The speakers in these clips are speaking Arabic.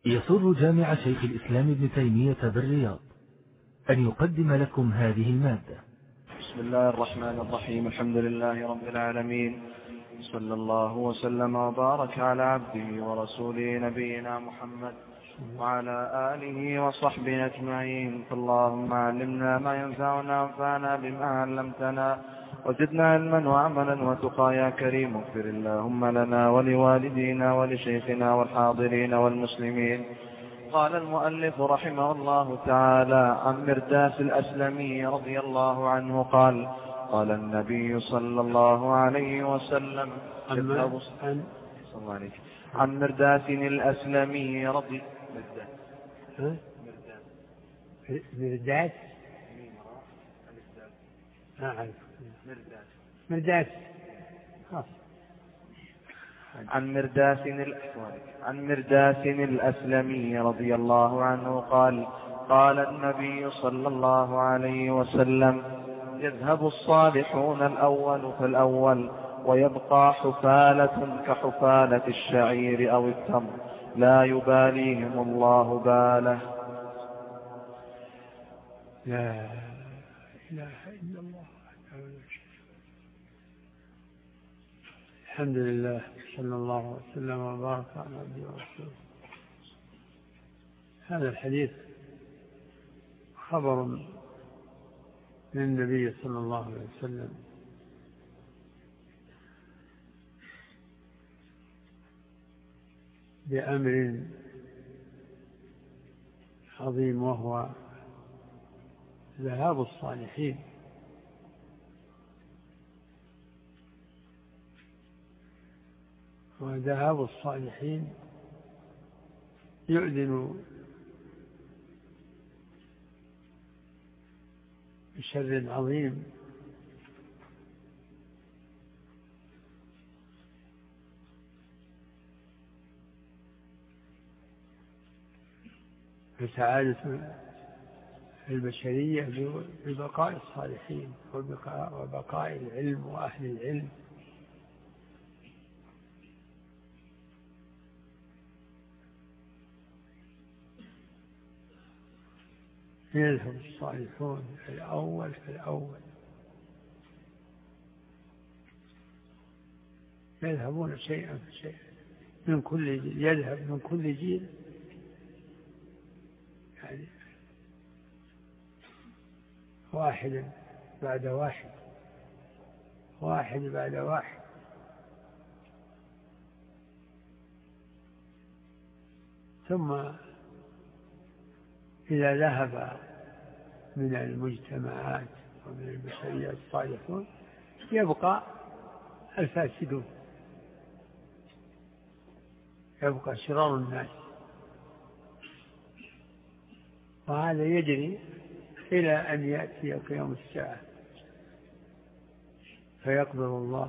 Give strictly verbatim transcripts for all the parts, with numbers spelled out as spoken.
يسر جامع شيخ الإسلام ابن تيمية بالرياض أن يقدم لكم هذه المادة. بسم الله الرحمن الرحيم. الحمد لله رب العالمين، صلى الله وسلم وبارك على عبده ورسوله نبينا محمد وعلى آله وصحبه أجمعين. فاللهم علمنا ما ينفعنا وانفعنا بما علمتنا وزدنا علما وعملا وتقى يا كريم. اغفر اللهم لنا ولوالدينا ولشيخنا والحاضرين والمسلمين. قال المؤلف رحمه الله تعالى عن مرداس الأسلمي رضي الله عنه قال: قال النبي صلى الله عليه وسلم عن عن مرداس الأسلمي رضي مرداس مرداس عن مرداس عن مرداس الأسلمي رضي الله عنه قال: قال النبي صلى الله عليه وسلم: يذهب الصالحون الأول فالأول ويبقى حفالة كحفالة الشعير أو التمر لا يباليهم الله باله. لا إله إلا الله. الحمد لله، صلى الله وسلم وبارك على عبده ورسوله. هذا الحديث خبر من النبي صلى الله عليه وسلم بأمر عظيم، وهو ذهاب الصالحين. وذهاب الصالحين يؤذن بشر عظيم فسعادة البشرية ببقاء الصالحين وبقاء العلم وأهل العلم. يذهب الصالحون في الأول في الأول يذهبون شيئا فشيئا من كل جيل، يذهب من كل جيل، يعني واحدا بعد واحد واحد بعد واحد. ثم إذا ذهب من المجتمعات ومن البشرية الصالحون يبقى الفاسدون، يبقى شرار الناس. وهذا يجري إلى أن يأتي قيام الساعة فيقبل الله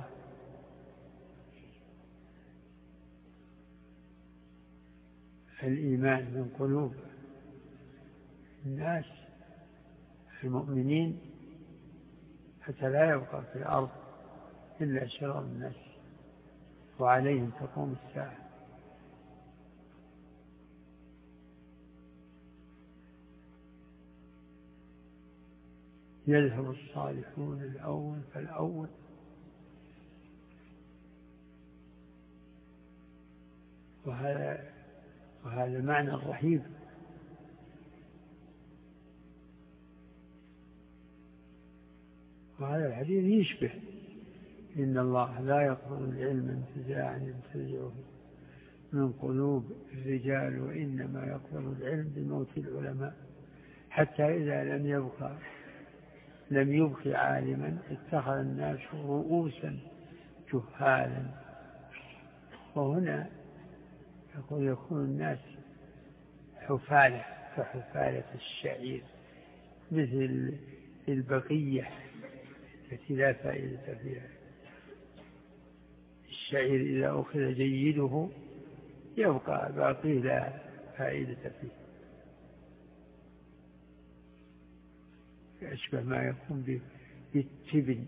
الإيمان من قلوب الناس المؤمنين، حتى لا يبقى في الأرض إلا شرار الناس، وعليهم تقوم الساعة. يذهب الصالحون الأول فالأول وهذا وهذا معنى رهيب. وهذا الحديث يشبه: إن الله لا يقبل العلم انتزاعا ينتزعه من قلوب الرجال، وإنما يقبل العلم بموت العلماء، حتى إذا لم يبقى لم يبق عالما اتخذ الناس رؤوسا جهالا. وهنا يقول يكون الناس حفالة كحفالة الشعير، مثل البقية التي لا فائدة فيها. الشعير إذا أخذ جيده يبقى باقي لا فائدة فيه، أشبه ما يكون بالتبن.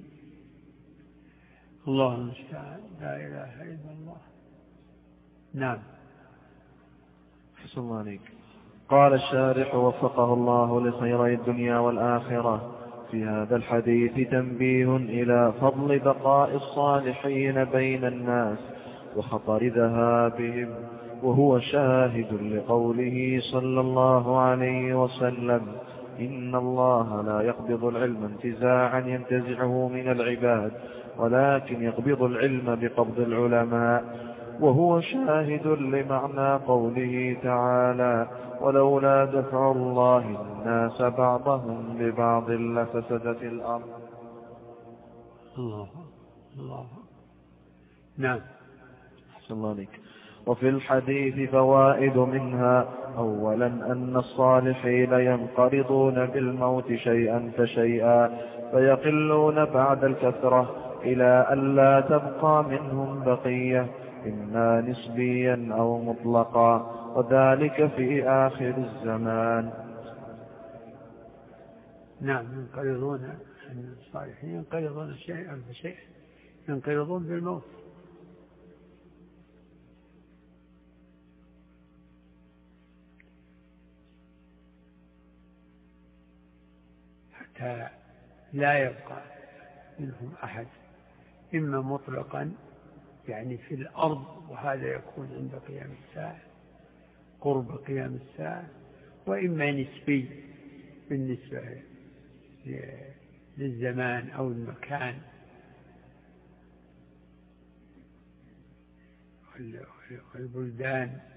الله المستعان، لا إله إلا الله. نعم. أحسن الله عليك. قال الشارح وفقه الله لخيري الدنيا والآخرة: في هذا الحديث تنبيه إلى فضل بقاء الصالحين بين الناس وخطر ذهابهم، وهو شاهد لقوله صلى الله عليه وسلم: إن الله لا يقبض العلم انتزاعا ينتزعه من العباد، ولكن يقبض العلم بقبض العلماء. وهو شاهد لمعنى قوله تعالى: ولولا دفع الله الناس بعضهم ببعض لفسدت الأرض. الله الله. نعم. أحسن الله عليك. وفي الحديث فوائد منها: أولا أن الصالحين ينقرضون بالموت شيئا فشيئا فيقلون بعد الكثرة إلى أن لا تبقى منهم بقية، إما نسبيا أو مطلقا، وذلك في آخر الزمان. نعم. ينقرضون الصالحين ينقرضون شيئا فشيئا، ينقرضون بالموت. حتى لا يبقى منهم أحد، إما مطلقا يعني في الأرض، وهذا يكون عند قيام الساعة قرب قيام الساعة، وإما نسبي بالنسبة للزمان أو المكان والبلدان،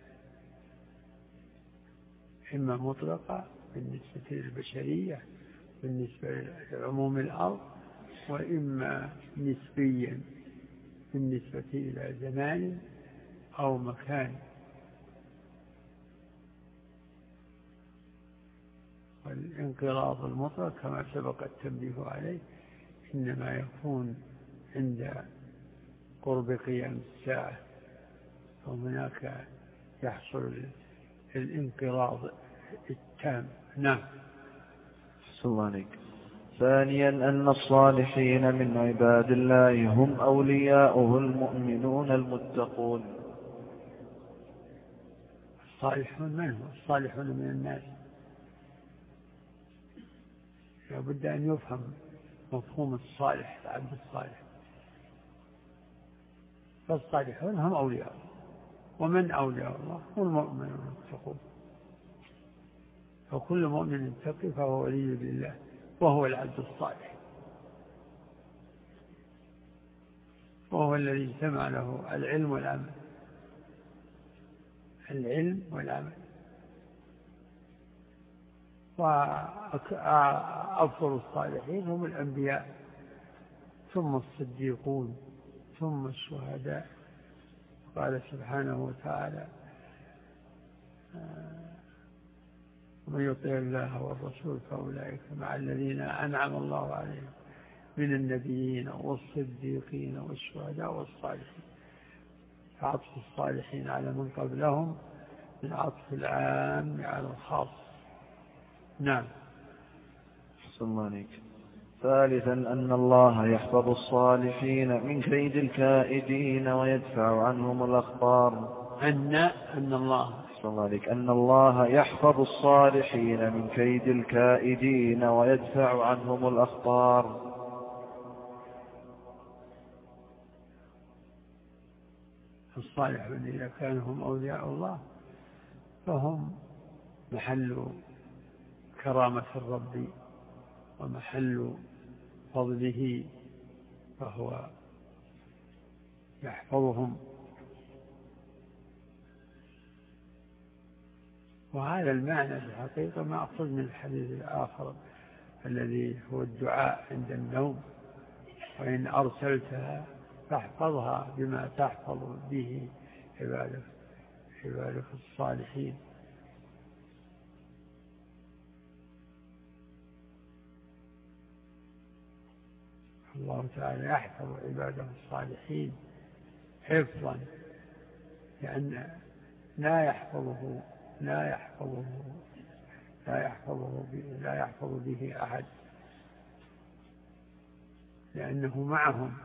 إما مطلقة بالنسبة للبشرية بالنسبة لعموم الأرض، وإما نسبيا بالنسبة إلى زمان أو مكان. والانقراض المطلق كما سبق التنبيه عليه إنما يكون عند قرب قيام الساعة، وهناك يحصل الانقراض التام. نعم. أحسن الله عليك. ثانيا أن الصالحين من عباد الله هم أولياؤه المؤمنون المتقون. الصالحون من هو؟ الصالحون من الناس لابد أن يفهم مفهوم الصالح، العبد الصالح. فالصالحون هم أولياء، ومن أولياء الله هم المؤمنون المتقون. فكل مؤمن تقي فهو ولي لله، وهو العبد الصالح، وهو الذي اجتمع له العلم والعمل. العلم والعمل. وأفضل الصالحين هم الأنبياء، ثم الصديقون، ثم الشهداء. قال سبحانه وتعالى: ومن يطع الله والرسول فأولئك مع الذين أنعم الله عليهم من النبيين والصديقين والشهداء والصالحين. فعطف الصالحين على من قبلهم من عطف العام على الخاص. نعم. أحسن الله عليك. ثالثا أن الله يحفظ الصالحين من كيد الكائدين ويدفع عنهم الأخطار. أن أن الله أحسن الله عليك. أن الله يحفظ الصالحين من كيد الكائدين ويدفع عنهم الأخطار. الصالحون إذا كانوا هم أولياء الله فهم محل كرامة الرب ومحل فضله، فهو يحفظهم. وهذا المعنى في الحقيقة مأخوذ من الحديث الآخر الذي هو الدعاء عند النوم: وإن أرسلتها فاحفظها بما تحفظ به عبادك عبادك الصالحين. الله تعالى يحفظ عباده الصالحين حفظا، لأن لا يحفظه لا يحفظه لا يحفظه لا يحفظ به أحد، لأنه معهم.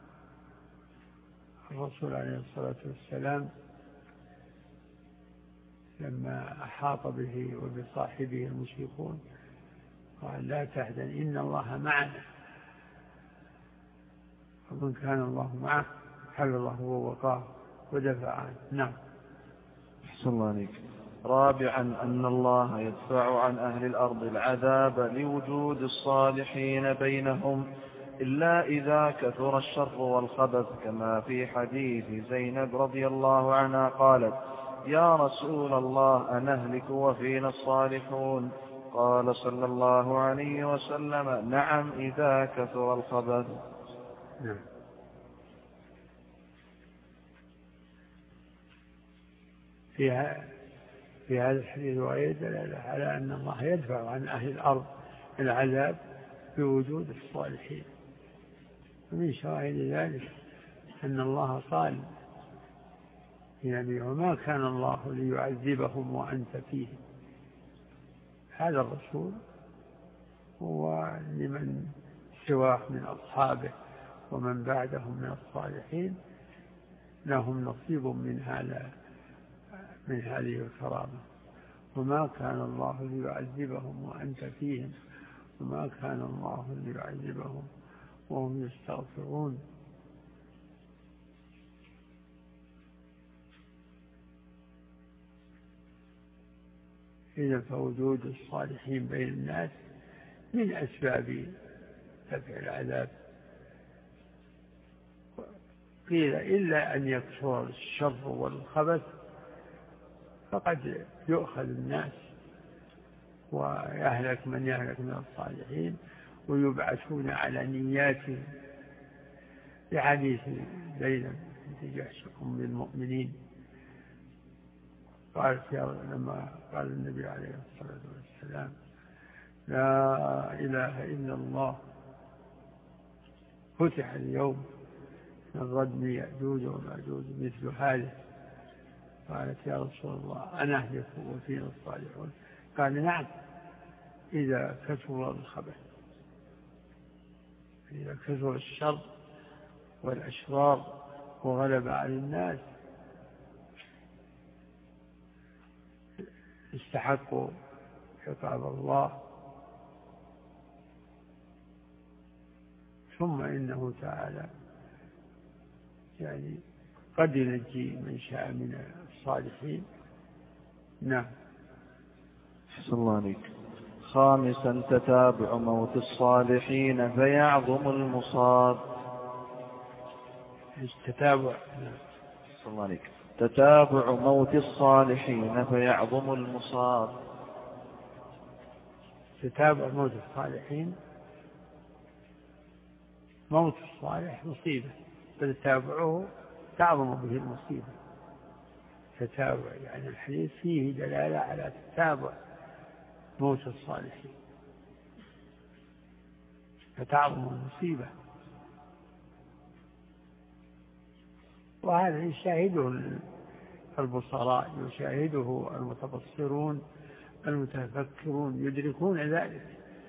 الرسول عليه الصلاة والسلام لما أحاط به وبصاحبه المشركون قال لا تحزن إن الله معنا، ومن كان الله معه حفظه ووقاه ودفع عنه. نعم. أحسن الله عليك. رابعا أن الله يدفع عن أهل الأرض العذاب لوجود الصالحين بينهم إلا إذا كثر الشر والخبث، كما في حديث زينب رضي الله عنها قالت يا رسول الله أنهلك وفينا الصالحون؟ قال صلى الله عليه وسلم نعم إذا كثر الخبث. نعم. فيها في هذا الحديث رواية دلالة على أن الله يدفع عن أهل الأرض العذاب بوجود الصالحين. ومن شواهد ذلك أن الله قال يعني وما كان الله ليعذبهم وأنت فيهم. هذا الرسول ولمن سواه من أصحابه ومن بعدهم من الصالحين لهم نصيب من هذا من هذه الكرامة. وما كان الله ليعذبهم وأنت فيهم وما كان الله ليعذبهم وهم يستغفرون. إذا فوجود الصالحين بين الناس من أسباب دفع العذاب. قيل إلا أن يكثر الشر والخبث فقد يؤخذ الناس ويهلك من يهلك من الصالحين ويبعثون على نياتهم، لحديث زينب بنت جحش أم المؤمنين قالت لما قال النبي عليه الصلاة والسلام لا إله إلا الله فتح اليوم من ردم يأجوج ومأجوج مثل هذا. قالت يا رسول الله أنهلك وفينا الصالحون؟ قال نعم إذا كثر الخبث، إذا كثر الشر والأشرار وغلب على الناس استحقوا عقاب الله. ثم إنه تعالى يعني قد ينجي من شاء من الصالحين. نعم. أحسن الله عليك. خامسا تتابع موت الصالحين فيعظم المصاب. تتابع. أحسن الله عليك. تتابع موت الصالحين فيعظم المصاب. تتابع موت الصالحين، موت الصالح مصيبة فتتابعه تعظم به المصيبة. تتابع يعني الحديث فيه دلالة على تتابع موت الصالحين فتعظم المصيبة. وهذا يشاهده البصراء، يشاهده المتبصرون المتفكرون، يدركون ذلك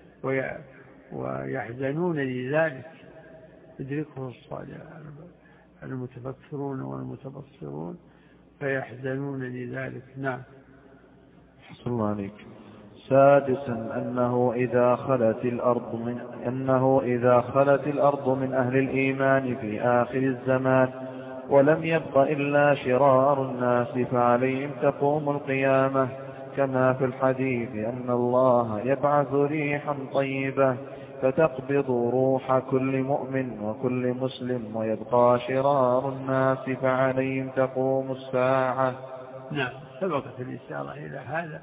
ويحزنون لذلك، يدركه المتفكرون والمتبصرون فيحزنون لذلك. نعم. أحسن الله عليك. سادسا أنه إذا خلت الأرض من أنه إذا خلت الأرض من أهل الإيمان في آخر الزمان ولم يبق إلا شرار الناس فعليهم تقوم القيامة، كما في الحديث أن الله يبعث ريحا طيبة فتقبض روح كل مؤمن وكل مسلم ويبقى شرار الناس فعليهم تقوم الساعة. نعم. سبقت الإشارة إلى هذا،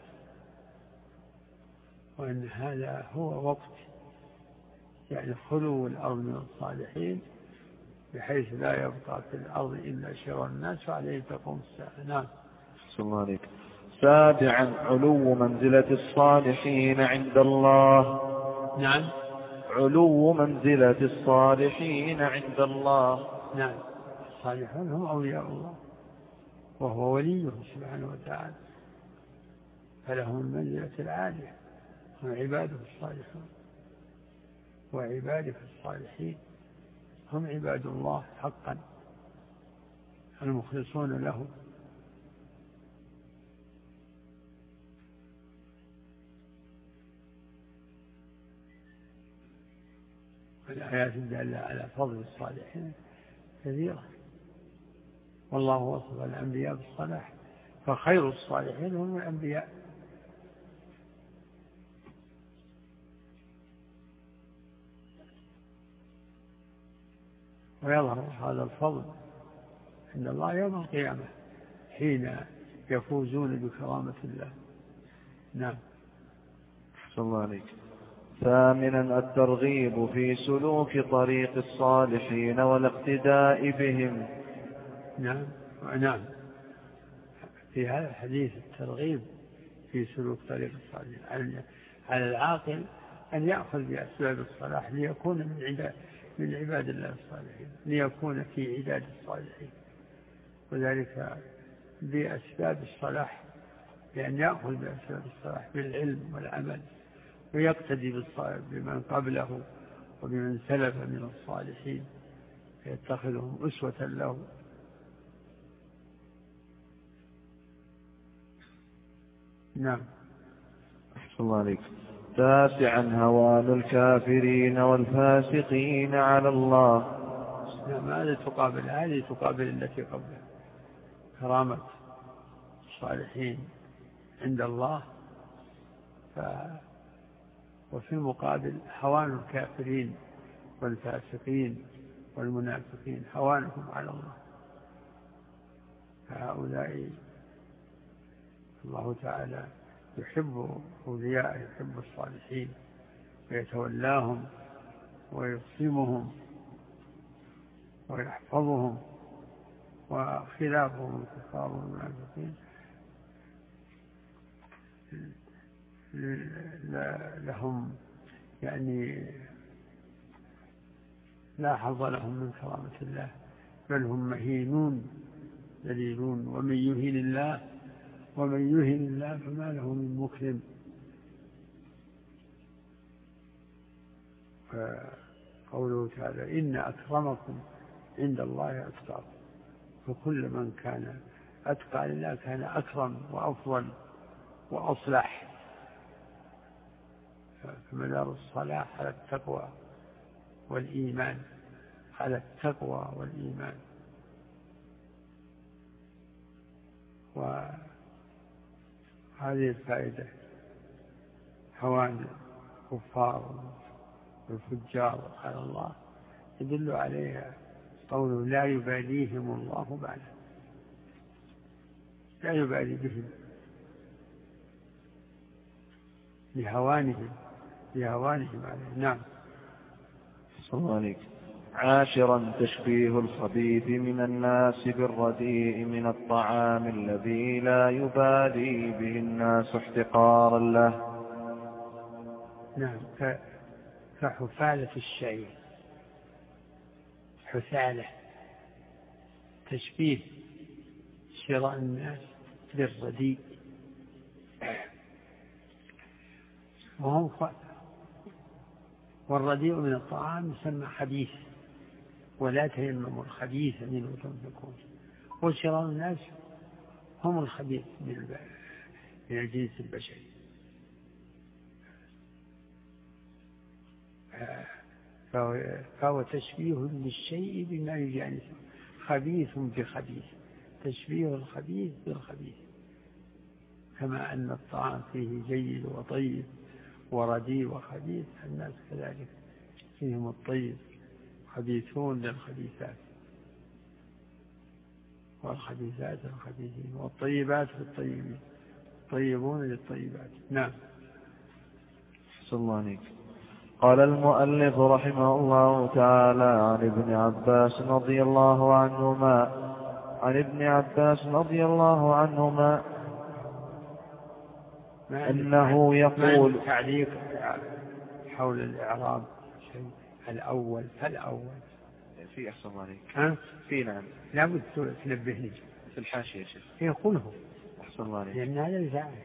وأن هذا هو وقت يعني خلو الأرض من الصالحين بحيث لا يبقى في الأرض إلا شرار الناس فعليهم تقوم الساعة. نعم. صلى الله عليك. سابعا علو منزلة الصالحين عند الله. نعم. علو منزلة الصالحين عند الله. نعم. الصالحون هم أولياء الله وهو وليه سبحانه وتعالى، فلهم المنزلة العالية، هم عباده الصالحون وعباده الصالحين هم عباد الله حقا المخلصون له. الآيات الدالة على فضل الصالحين كثيرة، والله وصف الأنبياء بالصلاح، فخير الصالحين هم الأنبياء. ويظهر هذا الفضل عند الله يوم القيامة حين يفوزون بكرامة الله. نعم. صلى الله عليك. ثامنا الترغيب في سلوك طريق الصالحين والاقتداء بهم. نعم نعم في هذا الحديث الترغيب في سلوك طريق الصالحين، على العاقل أن يأخذ بأسباب الصلاح ليكون من عباد من عباد الله الصالحين، ليكون في عداد الصالحين، وذلك بأسباب الصلاح، لأن يأخذ بأسباب الصلاح بالعلم والعمل، ويقتدي بمن قبله وبمن سلف من الصالحين فيتخذهم أسوة له. نعم. أحسن الله عليك. تاسعا هوان الكافرين والفاسقين على الله. نعم. هذه تقابل هذه تقابل التي قبلها، كرامة الصالحين عند الله، ف وفي المقابل هوان الكافرين والفاسقين والمنافقين هوانهم على الله، فهؤلاء الله تعالى يحب أولياءه، يحب الصالحين ويتولاهم ويقسمهم ويحفظهم، وخلافهم الكفار والمنافقين لهم يعني لا حظ لهم من كرامة الله، بل هم مهينون ذليلون. ومن يهين الله ومن يهين الله فما له من مكرم. قوله تعالى إن أكرمكم عند الله أتقاكم، فكل من كان أتقى لله كان أكرم وأفضل وأصلح. فمدار الصلاح على التقوى والإيمان، على التقوى والإيمان. وهذه الفائدة هوان الكفار والفجار على الله يدل عليها قوله لا يباليهم الله بعده، لا يبالي بهم لهوانهم لهوانهم عليه. نعم. صلى الله عليك. عاشرا تشبيه الخبيث من الناس بالرديء من الطعام الذي لا يبالي به الناس احتقارا له. نعم. كحفالة الشعير، حثالة، تشبيه شراء الناس بالرديء، وهم والرديء من الطعام يسمى خبيث، ولا تيمموا الخبيث منه تنفقون. وشراء الناس هم الخبيث من الجنس البشري. فهو تشبيه للشيء بما يجانسه، خبيث بخبيث، تشبيه الخبيث بالخبيث، كما أن الطعام فيه جيد وطيب ورديء وخبيث، الناس كذلك فيهم الطيب، خبيثون للخبيثات والخبيثات للخبيثين والطيبات للطيبين، طيبون للطيبات. نعم. صلى الله عليك. قال المؤلف رحمه الله تعالى عن ابن عباس رضي الله عنهما عن ابن عباس رضي الله عنهما أنه يقول تعليق حول الإعراب شيء الأول فالأول في أحسن الله عليك. ها؟ في نعم. لا بد تنبهني في الحاشية يا شيخ. يقوله أحسن الله عليك. لأن هذا يزعل.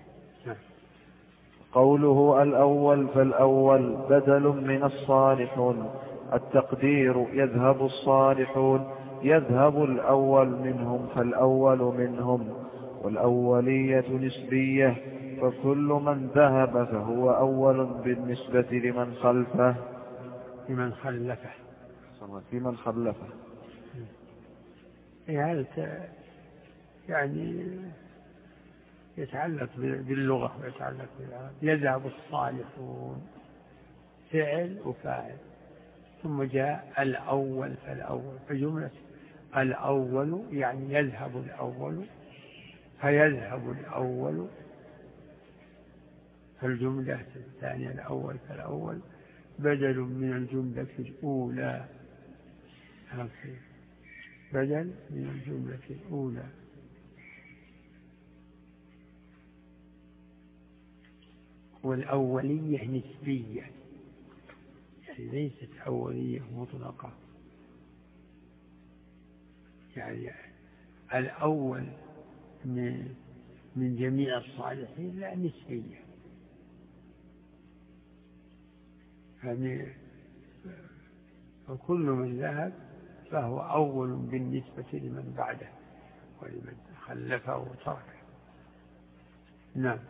قوله الأول فالأول بدل من الصالحون، التقدير يذهب الصالحون، يذهب الأول منهم فالأول منهم، والأولية نسبية، فكل من ذهب فهو أول بالنسبة لمن خلفه. في من خلفه. في من خلفه. هذا يعني يتعلق باللغة ويتعلق بالعرب. يذهب الصالحون فعل وفاعل، ثم جاء الأول فالأول، فجملة الأول يعني يذهب الأول، فيذهب الأول، فالجملة الثانية الأول فالأول بدل من الجملة الأولى، بدل من الجملة الأولى. والأولية نسبية، يعني ليست أولية مطلقة، يعني الأول من من جميع الصالحين لا نسبية، يعني وكل من ذهب فهو أول بالنسبة لمن بعده ولمن خلفه وتركه. نعم.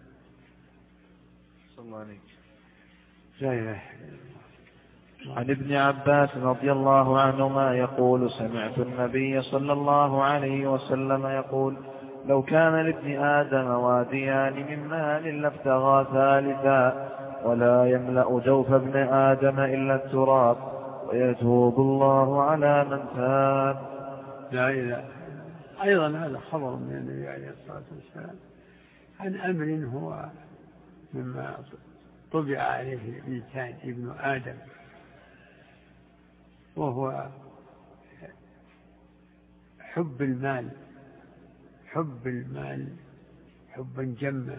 صلى الله عليه وسلم. عن ابن عباس رضي الله عنهما يقول: سمعت النبي صلى الله عليه وسلم يقول: لو كان لابن آدم واديان من مال لابتغى ثالثا، ولا يملأ جوف ابن آدم إلا التراب، ويتوب الله على من تاب. لا إله. أيضا هذا خبر من النبي عليه الصلاة والسلام عن أمر هو مما طبع عليه الإنسان ابن آدم، وهو حب المال، حب المال حبا جما،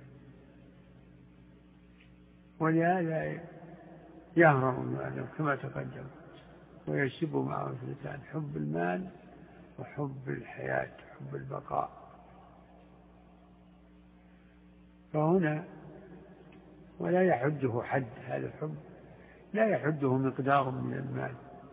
ولهذا يهرم من آدم كما تقدم، ويشب معه الإنسان حب المال وحب الحياة، حب البقاء. فهنا ولا يحده حد، هذا الحب لا يحده مقدار من المال.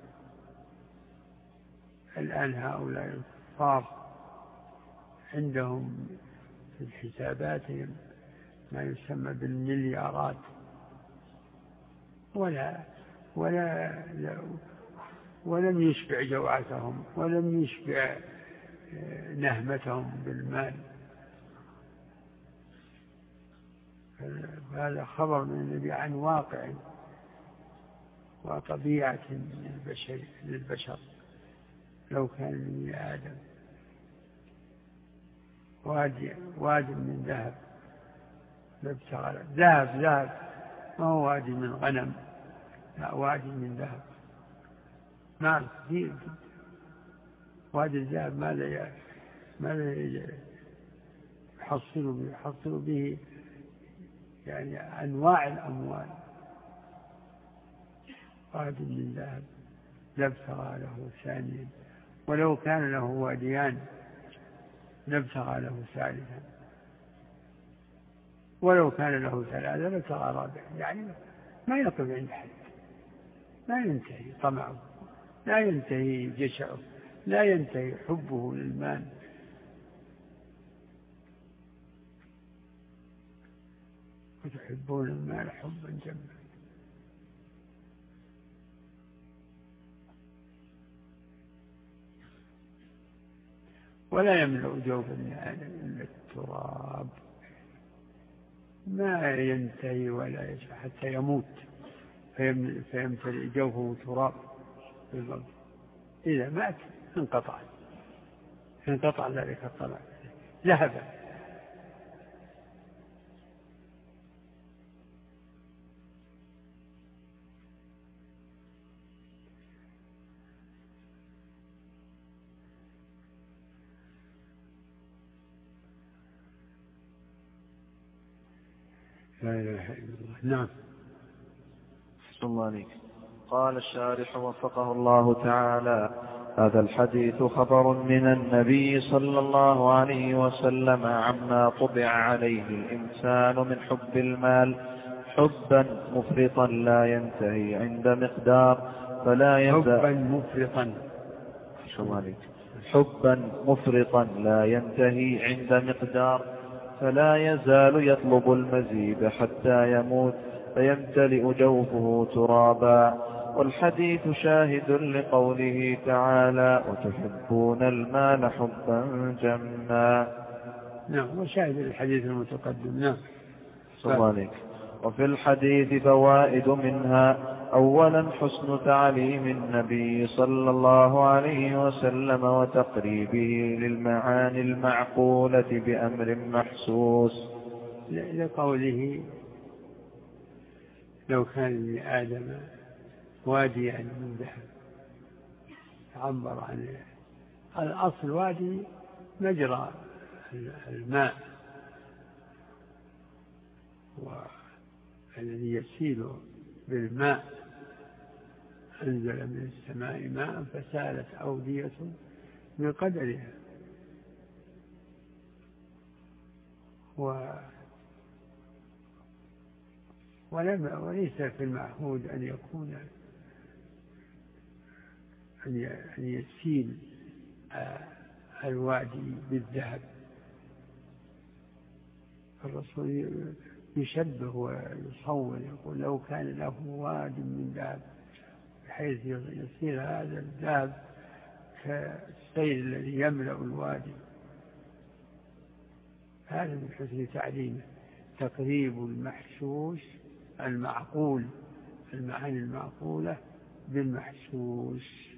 الآن هؤلاء الكفار عندهم في حساباتهم ما يسمى بالمليارات، ولا ولا ولم يشبع جوعتهم ولم يشبع نهمتهم بالمال. هذا خبر من النبي عن واقع وطبيعة للبشر, للبشر. لو كان من آدم وادي, وادي من ذهب لابتغى ذهب ذهب ما هو وادي من غنم، لا وادي من ذهب. نعم كثير وادي الذهب ماذا ماذا يحصل يحصل به يعني أنواع الأموال. وادي من ذهب لابتغى له ثانيا، ولو كان له واديان لابتغى له ثالثا، ولو كان له ثلاثة لابتغى رابعا. يعني ما يقف عند حد، لا ينتهي طمعه، لا ينتهي جشعه، لا ينتهي حبه للمال. وتحبون المال حبا جما. ولا يملأ جوف ابن آدم إلا التراب، ما ينتهي ولا يشاء حتى يموت فيمتلئ جوفه تراب بالضبط. إذا مات انقطع انقطع ذلك الطلع، ذهب. لا إله إلا الله. نعم. صلى الله عليك. قال الشارح وفقه الله تعالى: هذا الحديث خبر من النبي صلى الله عليه وسلم عما طبع عليه الإنسان من حب المال حبا مفرطا لا ينتهي عند مقدار، فلا ينتهي حبا مفرطا حبا مفرطا لا ينتهي عند مقدار، فلا يزال يطلب المزيد حتى يموت فيمتلئ جوفه ترابا، والحديث شاهد لقوله تعالى وتحبون المال حبا جما. نعم، وشاهد الحديث المتقدم. نعم. صلى وفي الحديث فوائد منها: أولا حسن تعليم النبي صلى الله عليه وسلم وتقريبه للمعاني المعقولة بأمر محسوس، لقوله لو كان لآدم واديا من ذهب، عبر عن الأصل وادي مجرى الماء والذي يسيل بالماء، أنزل من السماء ماء فسالت أودية بقدرها. و ولم وليس في المعهود أن يكون أن يسيل الوادي بالذهب. الرسول يشبه ويصور، يقول لو كان له واد من ذهب، بحيث يصير هذا الذهب كالسيل الذي يملأ الوادي. هذا من حسن تعليمه، تقريب المحسوس المعقول، المعاني المعقولة بالمحسوس.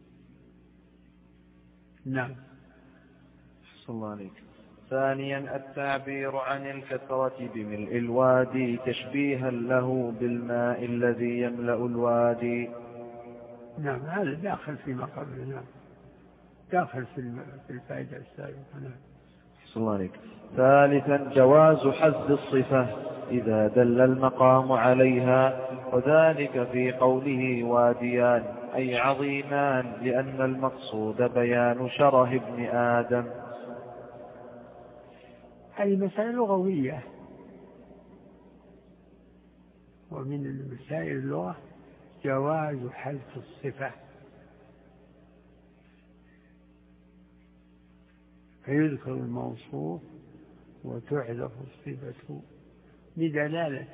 نعم. صلى الله عليك. ثانيا التعبير عن الكثرة بملء الوادي تشبيها له بالماء الذي يملأ الوادي. نعم، هذا داخل فيما قبل. نعم، داخل في الفائدة السابقة. نعم. صلى الله عليك. ثالثا جواز حذف الصفة إذا دل المقام عليها، وذلك في قوله واديان أي عظيمان، لأن المقصود بيان شره ابن آدم. هذه مسألة لغوية، ومن المسائل اللغة جواز حذف الصفة، فيذكر الموصوف وتحذف الصفة بدلالة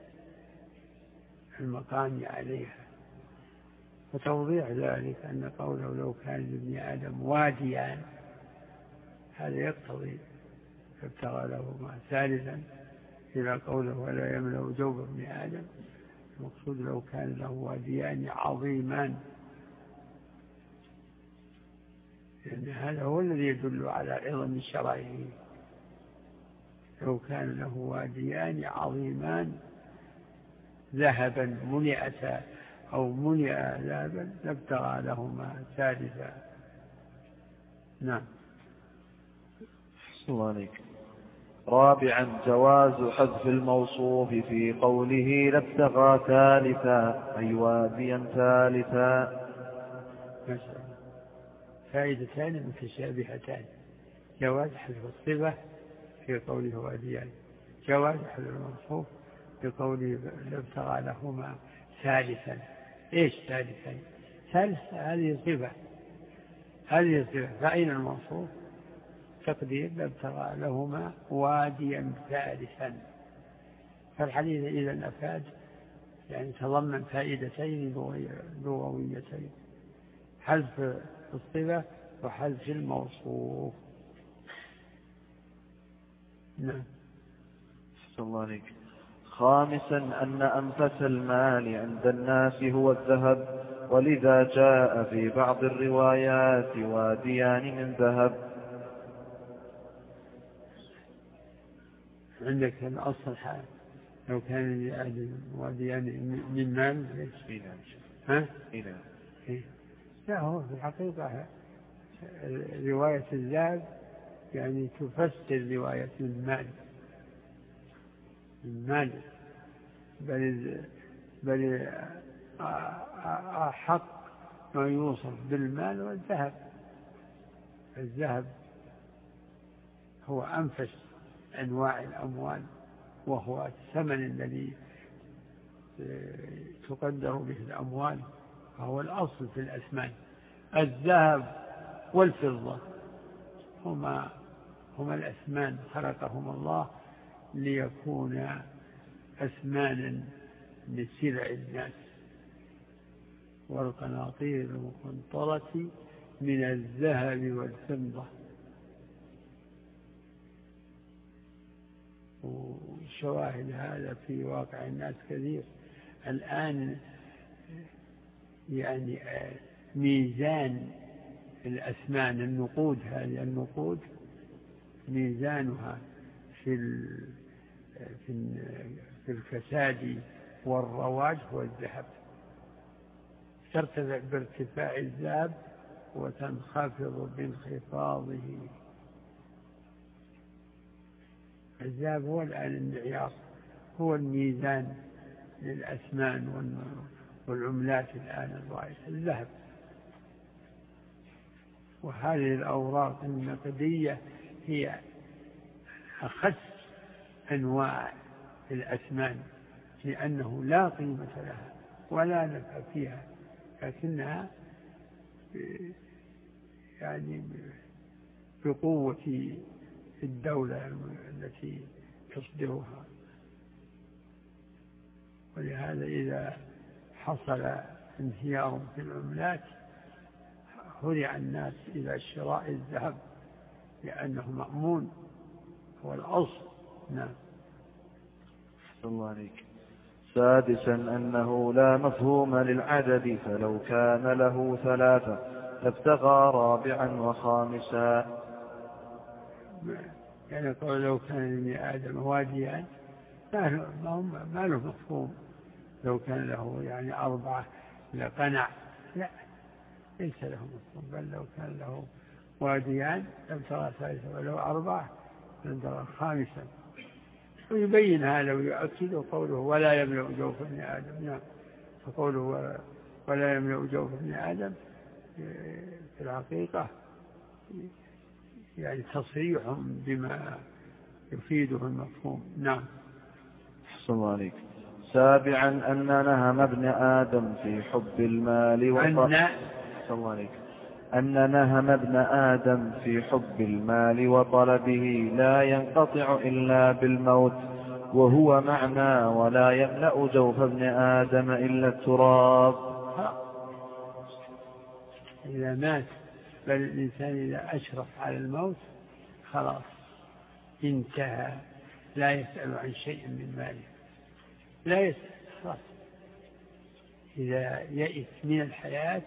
المقام عليها. وتوضيح ذلك أن قوله لو كان لابن آدم واديان، هذا يقتضي ابتغى لهما. ثالثا إلى قوله ولا يملأ جوف ابن آدم، المقصود لو كان له واديان عظيمان، لأن هذا هو الذي يدل على عظم شرعه. لو كان له واديان عظيمان ذهبا ملئتا أو ملئ ذهبا لابتغى لهما ثالثا. نعم. صلى الله عليك. رابعا جواز حذف الموصوف في قوله لابتغى ثالثا أي واديا ثالثا. فائدتان متشابهتان: جواز حذف الصفة في قوله واديان، جواز حذف الموصوف في قوله لابتغى لهما ثالثا. ايش ثالثا؟ ثالث هذه صفة، هذه صفة، فأين الموصوف؟ تقدير لابتغى لهما واديا ثالثا. فالحديث إذا أفاد يعني تضمن فائدتين لغويتين: حذف الصفة وحذف الموصوف. نعم. صلى الله عليك. خامسا أن أنفس المال عند الناس هو الذهب، ولذا جاء في بعض الروايات واديان من ذهب. عندك الأصل حال لو كان لآدم واديان من مال. ها؟ إيه؟ لا، هو في الحقيقة رواية الذهب يعني تفسر رواية المال، المال بل بل أحق ما يوصف بالمال والذهب. الذهب هو أنفس أنواع الأموال، وهو الثمن الذي تقدر به الأموال، فهو الأصل في الأثمان. الذهب والفضة هما هما الأثمان، خلقهما الله ليكون أثمانا لسلع الناس. والقناطير المقنطرة من الذهب والفضة. وشواهد هذا في واقع الناس كثير الآن. يعني ميزان الأثمان النقود، هذه النقود ميزانها في في الفساد والرواج هو الذهب، ترتفع بارتفاع الذهب وتنخفض بانخفاضه. الذهب هو الآن المعيار، هو الميزان للأثمان والعملات الآن الرائجة الذهب. وهذه الأوراق النقدية هي أخس أنواع الأثمان لأنه لا قيمة لها ولا نفع فيها، لكنها يعني بقوة الدولة التي تصدرها. ولهذا إذا حصل انهيار في العملات هرع الناس إلى شراء الذهب لأنه مأمون، هو الأصل. نعم. الله عليك. سادسا أنه لا مفهوم للعدد، فلو كان له ثلاثة لابتغى رابعا وخامسا. يعني قول لو كان لابن آدم واديان ما له مفهوم. لو كان له يعني أربعة لقنع، لا ليس له مفهوم. بل لو كان له واديان لابتغى ثالثا، ولو أربعة لابتغى خامسا. ويبين هذا ويؤكد قوله ولا يملأ جوف ابن آدم. نعم. فقوله ولا يملأ جوف ابن آدم في الحقيقة يعني تصريح بما يفيده المفهوم. نعم. أحسن الله عليك. سابعا أن نهم ابن آدم في حب المال وطلب أحسن الله عليك. أن نهم ابن آدم في حب المال وطلبه لا ينقطع إلا بالموت، وهو معنى ولا يملأ جوف ابن آدم إلا التراب. إذا مات بل الإنسان إذا أشرف على الموت خلاص انتهى، لا يسأل عن شيء من ماله، لا يسأل خلاص. إذا يئس من الحياة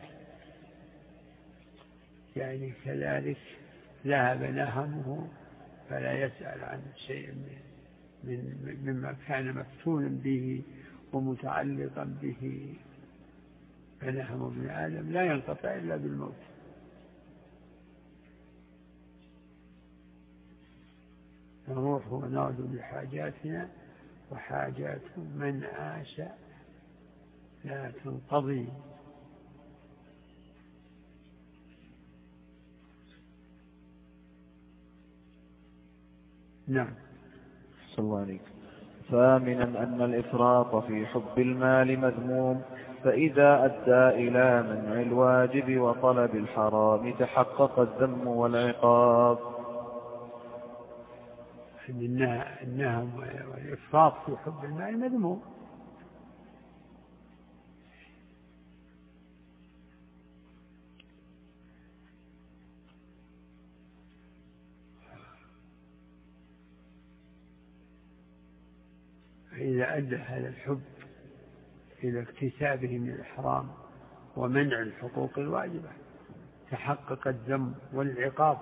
يعني كذلك ذهب نهمه، فلا يسأل عن شيء من مما كان مفتونا به ومتعلقا به. فنهم ابن آدم لا ينقطع إلا بالموت. نروح ونعود بحاجاتنا، وحاجات من عاش لا تنقضي. نعم. صلى الله عليك. ثامنا أن الإفراط في حب المال مذموم، فإذا أدى إلى منع الواجب وطلب الحرام تحقق الذم والعقاب. النهم والإفراط في حب المال مذموم. فإذا أدى هذا الحب إلى اكتسابه من الحرام ومنع الحقوق الواجبة تحقق الذم والعقاب.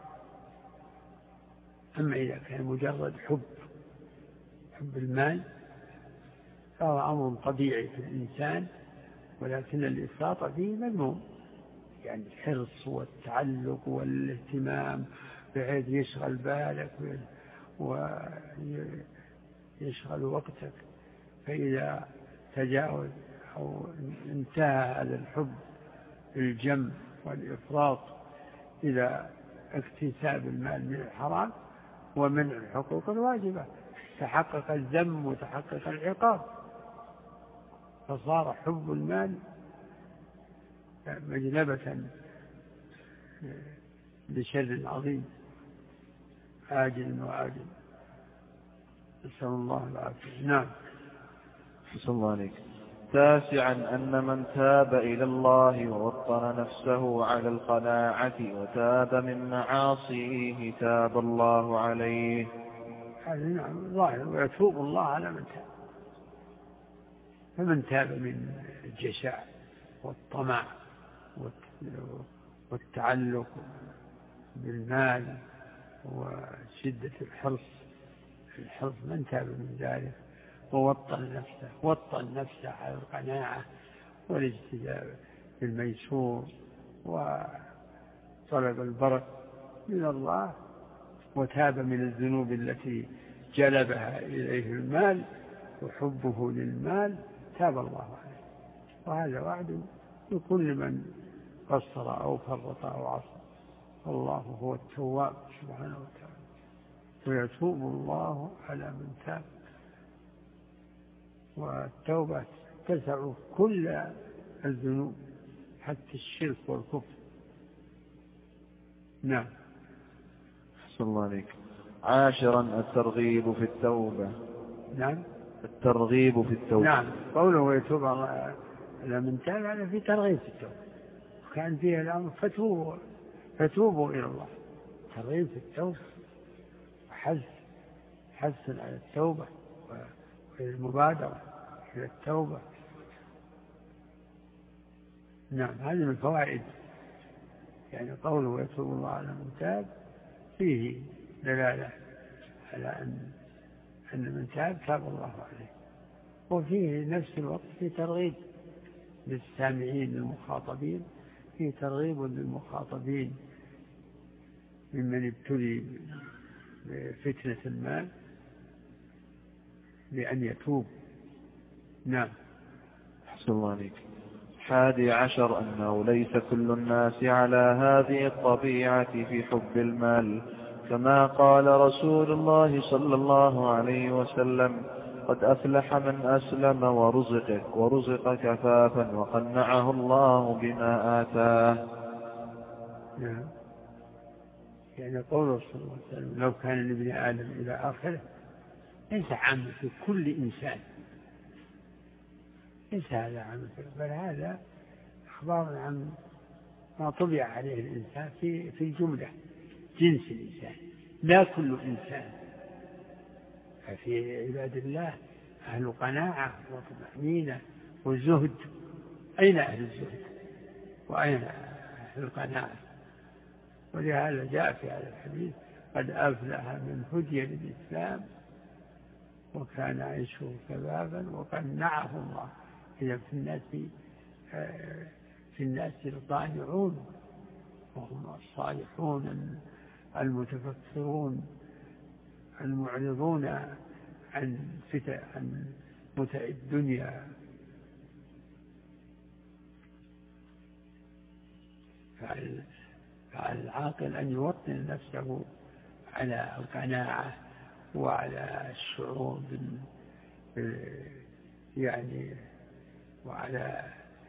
أما إذا كان مجرد حب حب المال فهو أمر طبيعي في الإنسان، ولكن الإفراط فيه مذموم. يعني الحرص والتعلق والاهتمام بحيث يشغل بالك ويشغل وقتك. فإذا تجاوز أو انتهى هذا الحب الجم والإفراط إلى اكتساب المال من الحرام ومنع الحقوق الواجبة تحقق الذم وتحقق العقاب. فصار حب المال مجلبة لشر عظيم آجل وآجل، نسأل الله العافية. نعم. نسأل الله عليك. تاسعا أن من تاب إلى الله ووطن نفسه على القناعة وتاب من معاصيه تاب الله عليه. هذا نعم ظاهر، ويتوب الله على من تاب. فمن تاب من الجشع والطمع والتعلق بالمال وشدة الحرص الحرص من تاب من ذلك ووطن نفسه وطن نفسه على القناعة والاجتذاب بالميسور وطلب البركة من الله، وتاب من الذنوب التي جلبها إليه المال وحبه للمال، تاب الله عليه. وهذا وعد لكل من قصر أو فرط أو عصى. الله هو التواب سبحانه وتعالى، ويتوب الله على من تاب. والتوبة تسع كل الذنوب حتى الشرك والكفر. نعم. أحسن الله عليك. عاشرا الترغيب في التوبة. نعم. الترغيب في التوبة. نعم. قوله يتوب على من تاب على في ترغيب في التوبة، كان فيها الأمر فتوبوا فتوبوا إلى الله. ترغيب في التوبة وحث حث على التوبة والمبادرة إلى التوبة. نعم. هذه من الفوائد، يعني قوله يتوب الله على من تاب فيه دلالة على أن أن من تاب تاب الله عليه. وفيه نفس الوقت في ترغيب للسامعين المخاطبين، فيه ترغيب للمخاطبين ممن ابتلي بفتنة المال بأن يتوب. نعم. أحسن الله عليك. حادي عشر أنه ليس كل الناس على هذه الطبيعة في حب المال، كما قال رسول الله صلى الله عليه وسلم: قد أفلح من أسلم ورزق, ورزق كفافا وقنعه الله بما آتاه. نعم. يعني قوله صلى الله عليه وسلم: لو كان لابن آدم إلى آخره، ليس عام في كل إنسان، ليس هذا عام، بل هذا أخبار عن ما طبع عليه الإنسان في في الجملة، جنس الإنسان لا كل إنسان. ففي عباد الله أهل قناعة وطمأنينة وزهد. أين أهل الزهد وأين أهل القناعة؟ ولهذا جاء في هذا الحديث: قد أفلح من هدي للإسلام وكان عيشه كبابا وقنعه الله. إذا في الناس في الناس القانعون وهم الصالحون المتفكرون المعرضون عن فتن عن متع الدنيا. فالعاقل أن يوطن نفسه على القناعة وعلى الشعور يعني وعلى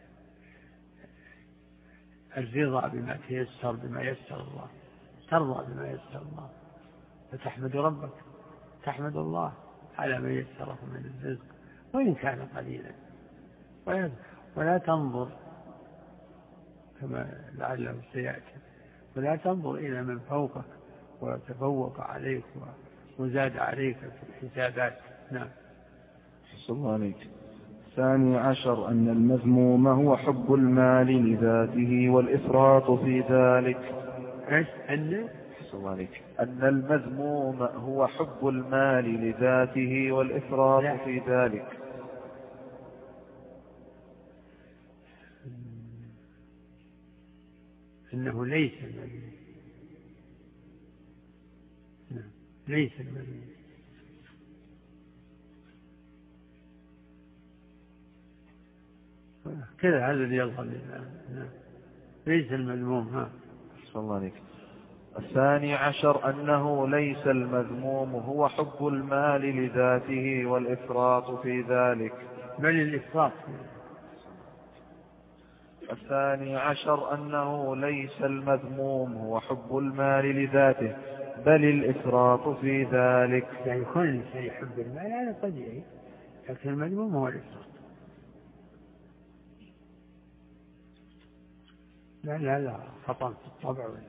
الرضا بما تيسر بما يسر الله. ترضى بما يسر الله فتحمد ربك، تحمد الله على ما يسره من الرزق وإن كان قليلا، ولا تنظر كما لعله سيأتي، ولا تنظر إلى من فوقك وتفوق عليك وزاد عليك في الحسابات. نعم. صلى الله عليك. الثاني عشر أن المذموم هو حب المال لذاته والإفراط في ذلك. إيش؟ أن صلى الله عليك. أن المذموم هو حب المال لذاته والإفراط لا. في ذلك. إنه ليس المذموم. نعم. ليس المذموم. كذا هذا اللي يظهر لله. نعم. ليس المذموم. ها. صلى الله عليك. الثاني عشر أنه ليس المذموم هو حب المال لذاته والإفراط في ذلك، بل الإفراط. الثاني عشر أنه ليس المذموم هو حب المال لذاته بل الإفراط في ذلك. يعني يكون الإنسان يحب المال هذا طبيعي، لكن المذموم هو الإفراط. لا لا لا خطأ في الطبع ولا.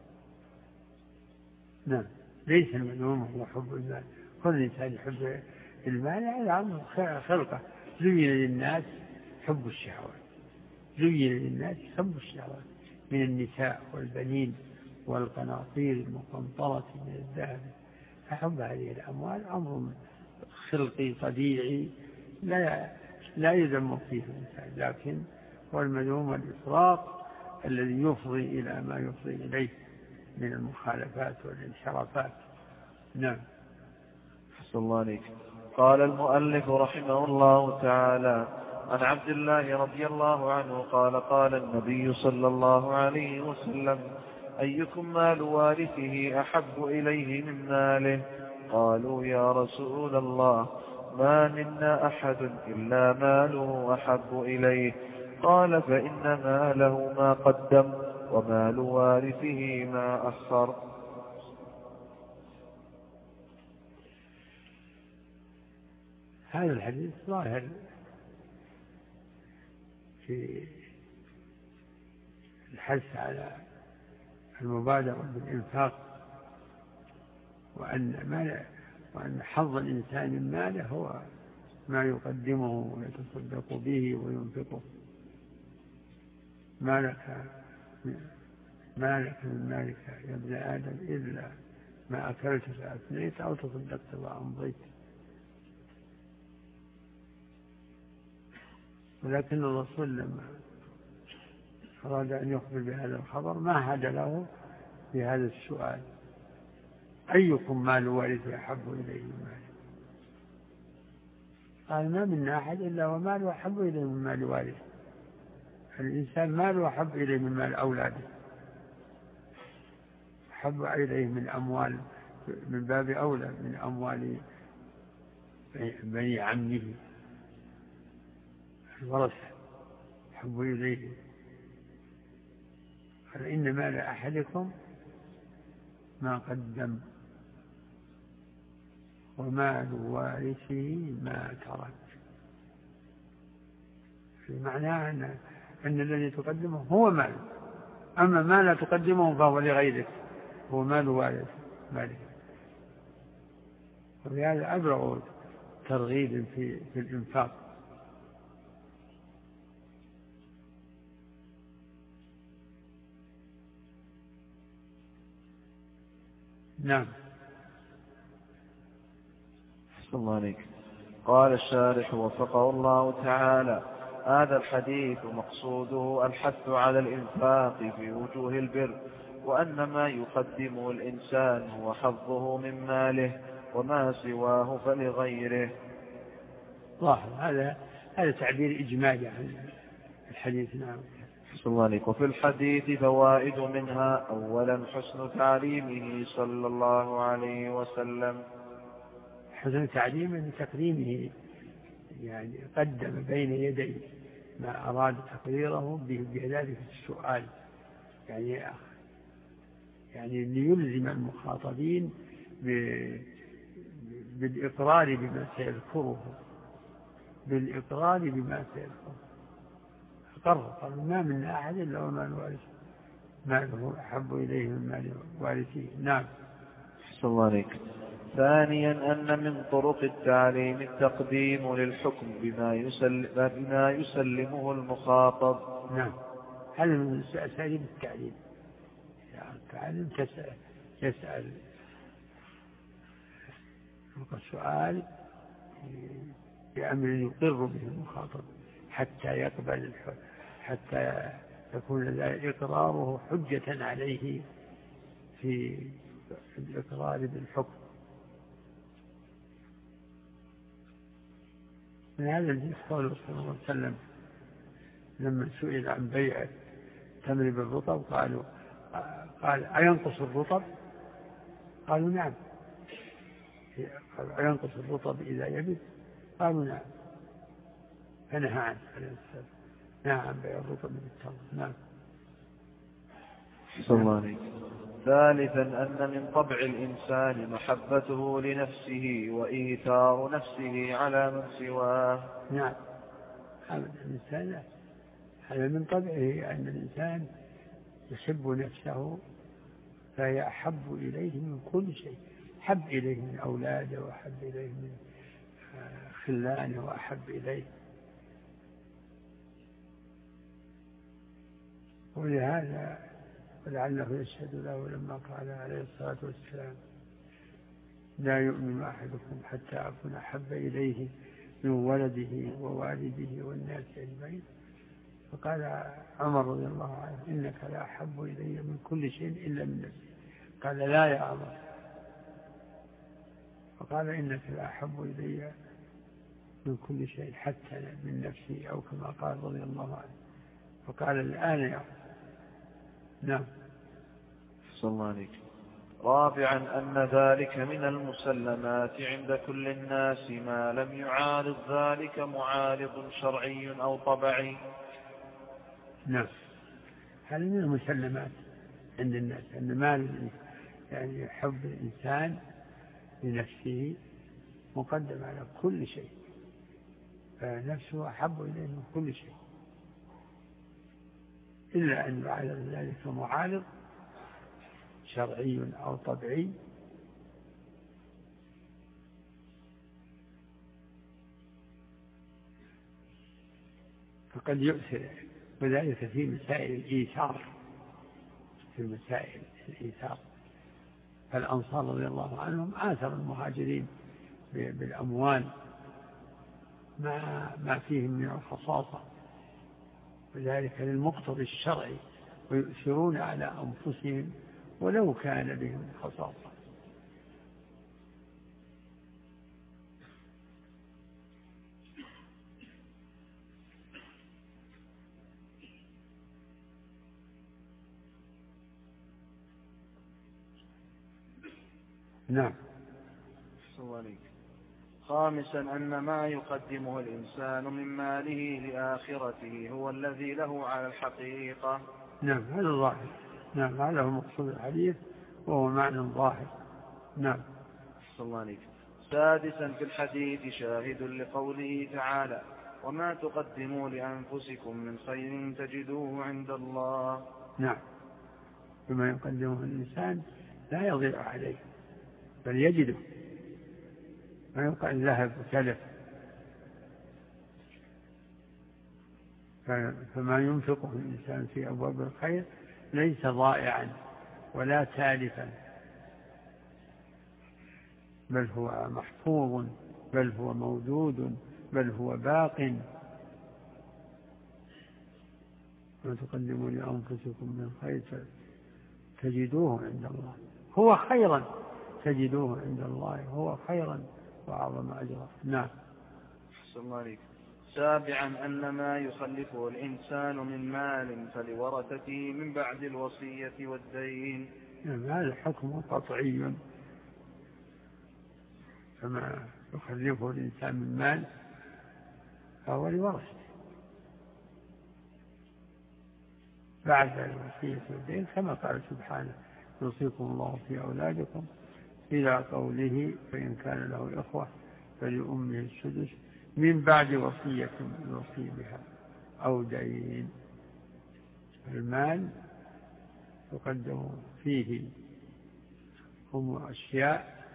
نعم ليس المذموم هو حب المال، كل إنسان يحب المال، هذا أمر خلقه. زين للناس حب الشهوات، زين للناس حب الشهوات من النساء والبنين والقناطير المقنطرة من الذهب. فحب هذه الأموال أمر خلقي طبيعي لا لا يذم فيه الإنسان، لكن هو المذموم الإسراف الذي يفضي إلى ما يفضي إليه من المخالفات والانحرافات. نعم. حسن الله عليك. قال المؤلف رحمه الله تعالى: عن عبد الله رضي الله عنه قال: قال النبي صلى الله عليه وسلم: أيكم مال وارثه أحب إليه من ماله؟ قالوا: يا رسول الله، ما منا أحد إلا ماله أحب إليه. قال: فإن ماله ما قدم، ومال وارثه ما أخر. هذا الحديث ظاهر في الحث على المبادرة بالإنفاق، وأن مال وأن حظ الإنسان من ماله هو ما يقدمه ويتصدق به وينفقه. ما لك ما لك من مالك يا ابن آدم إلا ما أكلت فأفنيت أو تصدقت وأمضيت. ولكن الرسول لما أراد أن يخبر بهذا الخبر ما هدى له بهذا السؤال: أيكم مال وارث أحب إليه من ماله؟ قال: ما منا أحد إلا وماله أحب إليه من مال وارث. الإنسان ماله أحب إليه من مال أولاده، أحب إليه من أموال، من باب أولى من أموال بني عمه الورثة، أحب إليه. قال: إن مال أحدكم ما قدم، ومال وارثه ما ترك. في معناه أن, أن الذي تقدمه هو مال، أما ما لا تقدمه فهو لغيرك، هو مال وارث مالك. ولهذا أبرغ ترغيب في, في الإنفاق. نعم. حسن الله عليك. قال الشارح وفقه الله تعالى: هذا الحديث مقصوده الحث على الإنفاق في وجوه البر، وأن ما يقدمه الإنسان هو حظه من ماله، وما سواه فلغيره. لاحظ هذا هذا تعبير إجمالي عن الحديث. نعم. حسن الله عليك. وفي الحديث فوائد منها: أولا حسن تعليمه صلى الله عليه وسلم، حسن تعليمه تقديمه، يعني قدم بين يدي ما أراد تقريره بذلك السؤال، يعني يعني ليلزم المخاطبين بالإقرار بما سيذكره، بالإقرار بما سيذكره. قرر قال: ما من أحد إلا ومال وارث ماله أحب إليه من مال وارثه. نعم. حسن الله عليك. ثانيا أن من طرق التعليم التقديم للحكم بما, يسلم بما يسلمه المخاطب. نعم. هذا من أساليب التعليم. يعني التعليم تسأل, تسأل السؤال بأمر يقر به المخاطب حتى يقبل الحكم، حتى يكون إقراره حجة عليه في الإقرار بالحكم. من هذا الجنس قوله صلى الله عليه وسلم لما سئل عن بيع تمر بالرطب قالوا قال: أينقص الرطب؟ قالوا: نعم. قال: أينقص الرطب إذا يبس؟ قالوا: نعم. فنهى عنه نهى عن بيع الرطب بالتمر. نعم. صلى الله عليه. ثالثا أن من طبع الإنسان محبته لنفسه وإيثار نفسه على من سواه. نعم. هذا الإنسان هذا من طبعه أن الإنسان يحب نفسه فهي أحب إليه من كل شيء، أحب إليه من أولاده وأحب إليه من خلانه وأحب إليه. ولهذا ولعله يشهد له لما قال عليه الصلاة والسلام لا يؤمن أحدكم حتى أكون أحب إليه من ولده ووالده والناس أجمعين. فقال عمر رضي الله عنه إنك لا أحب إلي من كل شيء إلا من نفسي. قال لا يا عمر. فقال إنك لا أحب إلي من كل شيء حتى من نفسي، أو كما قال رضي الله عنه. فقال الآن يا عمر. نعم. صلى الله عليك. رابعا أن ذلك من المسلمات عند كل الناس ما لم يعارض ذلك معارض شرعي أو طبعي. نعم، هذا من المسلمات عند الناس أن ما يعني حب الإنسان لنفسه مقدم على كل شيء، فنفسه أحب إليه من كل شيء، إلا أن يعارض ذلك معارض شرعي أو طبيعي. فقد يؤثر، وذلك في مسائل الإيثار، في مسائل الإيثار. فالأنصار رضي الله عنهم آثر المهاجرين بالأموال ما ما فيهم من الخصاصة، وذلك للمقتضى الشرعي، ويؤثرون على أنفسهم ولو كان بهم خصاصة. نعم. خامسا أن ما يقدمه الإنسان من ماله لآخرته هو الذي له على الحقيقة. نعم، هذا ظاهر. نعم، هذا هو مقصود الحديث وهو معنى ظاهر. نعم. صلى الله عليه. سادسا في الحديث شاهد لقوله تعالى وما تقدموا لأنفسكم من خير تجدوه عند الله. نعم، بما يقدمه الإنسان لا يضيع عليه بل يجده، ما يقال ذهب وتلف. فما ينفقه الإنسان في أبواب الخير ليس ضائعا ولا تالفا، بل هو محفوظ، بل هو موجود، بل هو باق. ما تقدموا لأنفسكم من خير تجدوه عند الله، هو خيرا تجدوه عند الله، هو خيرا وأعظم أجرا. نعم. صلى الله عليه. سابعا أن ما يخلفه الإنسان من مال فلورثته من بعد الوصية والدين. نعم، هذا حكم قطعي، فما يخلفه الإنسان من مال فهو لورثته بعد الوصية والدين، كما قال سبحانه يوصيكم الله في أولادكم إلى قوله فإن كان له إخوة فلأمه السدس من بعد وصية يوصي بها أو دين. المال يقدم فيه هم أشياء،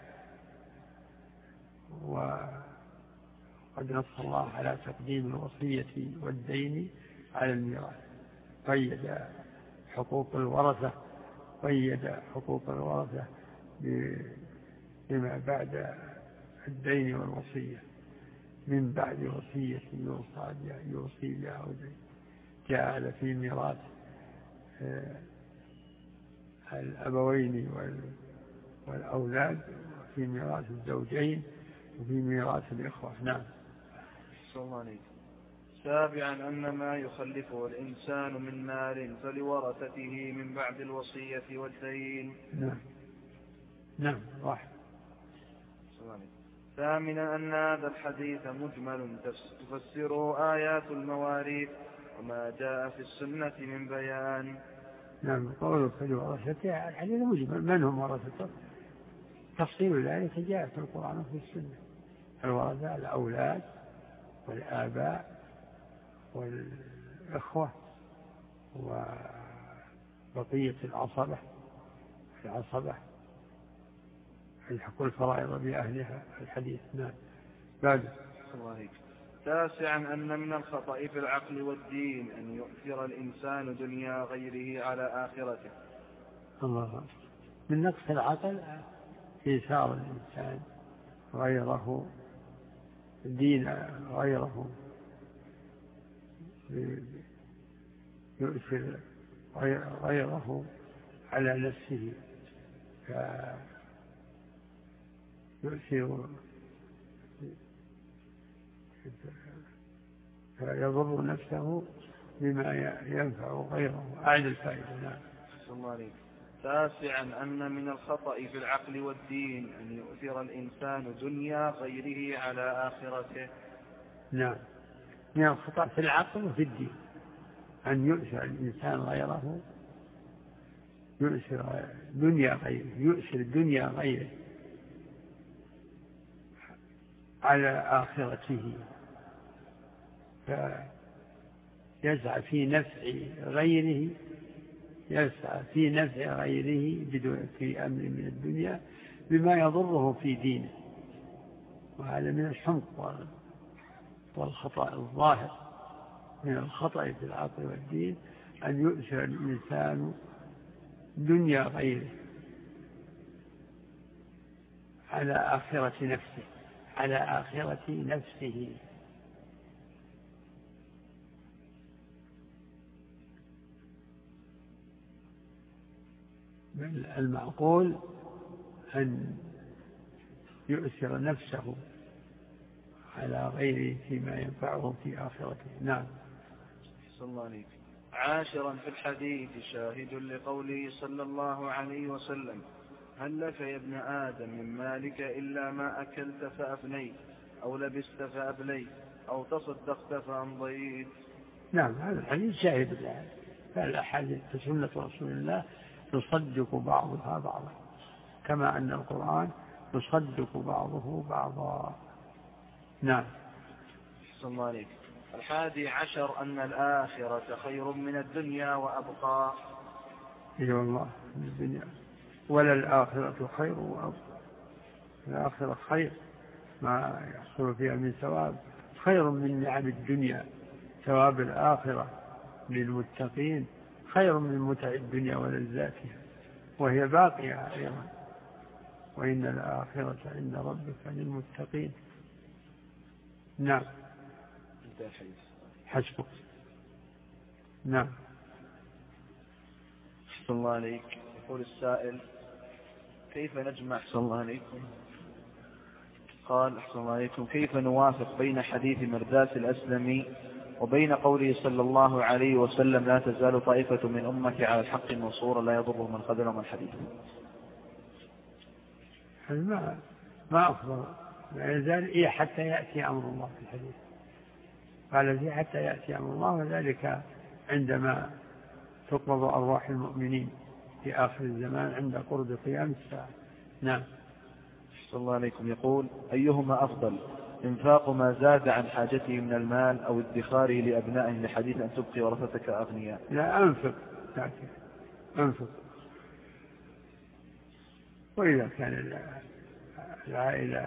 وقد نص الله على تقديم الوصية والدين على الميراث، قيد حقوق الورثة قيد حقوق الورثة بما بعد الدين والوصية من بعد وصية يوصي بها أو دين. جعل في ميراث الأبوين والأولاد، وفي ميراث الزوجين، وفي ميراث الإخوة. نعم. صلى الله عليه. سابعا أن ما يخلفه الإنسان من مال فلورثته من بعد الوصية والدين. نعم. نعم، واحد. ثامنا أن هذا الحديث مجمل تفسره آيات المواريث وما جاء في السنة من بيان. نعم، قوله فلورثته الحديث مجمل، من هم ورثته؟ تفصيل ذلك جاء في القرآن وفي السنة. الورثة الأولاد والآباء والإخوة بقية العصبة العصبة يلحق الفرائض بأهلها الحديث. نعم. بعد. تاسعا أن من الخطأ في العقل والدين أن يؤثر الإنسان دنيا غيره على آخرته. الله. من نقص العقل إيثار الإنسان غيره دين غيره، يؤثر غيره على نفسه، يؤثر فيضر نفسه بما ينفع غيره. أعد الفائدة. نعم. الله عليك. تاسعا أن من الخطأ في العقل والدين أن يؤثر الإنسان دنيا غيره على آخرته. نعم. من الخطأ في العقل وفي الدين أن يؤثر الإنسان غيره، يؤثر دنيا غيره يؤثر دنيا غيره على آخرته، فيسعى في نفع غيره يسعى في نفع غيره في أمر من الدنيا بما يضره في دينه، وهذا من الحمق والخطأ الظاهر. من الخطأ في العقل والدين أن يؤثر الإنسان دنيا غيره على آخرة نفسه على آخرة نفسه. بل المعقول أن يؤثر نفسه على غيره فيما ينفعه في آخرته. نعم. صلى الله عليه. عاشرا في الحديث شاهد لقوله صلى الله عليه وسلم: هل لك يا ابن آدم من مالك إلا ما أكلت فأفنيت، أو لبست فأبليت، أو تصدقت فأمضيت. نعم. هذا الحديث شاهد لها، فالأحاديث سنة رسول الله يصدق بعضها بعضا، كما أن القرآن يصدق بعضه بعضا. نعم. صلى الله عليه. الحادي عشر أن الآخرة خير من الدنيا وأبقى. إي والله من الدنيا، ولا الآخرة خير وأبقى. الآخرة خير، ما يحصل فيها من ثواب خير من نعم الدنيا. ثواب الآخرة للمتقين خير من متع الدنيا ولذاتها، وهي باقية أيضا. وإن الآخرة عند ربك للمتقين. نعم. حسبك. نعم. صلى الله عليك. يقول السائل: كيف نجمع صلى الله عليكم قال صلى الله عليكم كيف نوافق بين حديث مرداس الأسلمي وبين قوله صلى الله عليه وسلم: لا تزال طائفة من أمتي على الحق منصورا لا يضرهم من خذلهم الحديث؟ ما ما أفضل لا يزال إيه حتى يأتي أمر الله في الحديث. قال فيه حتى يأتي أمر الله، وذلك عندما تقبض أرواح المؤمنين في آخر الزمان عند قرب قيام الساعة. نعم. صلى الله عليكم. يقول: أيهما أفضل، إنفاق ما زاد عن حاجته من المال أو ادخاره لأبنائه لحديث أن تبقي ورثتك أغنياء؟ لا، أنفق أنفق. وإذا كان العائلة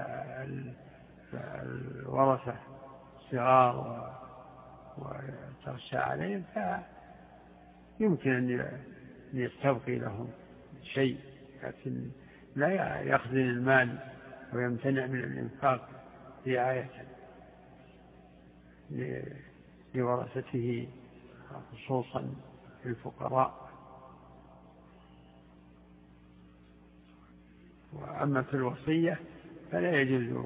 الورثة صغار وتغشى عليهم فيمكن أن يستبقي لهم شيء، لكن لا يخزن المال ويمتنع من الإنفاق رعاية لورثته خصوصا الفقراء. وأما في الوصية فلا يجوز،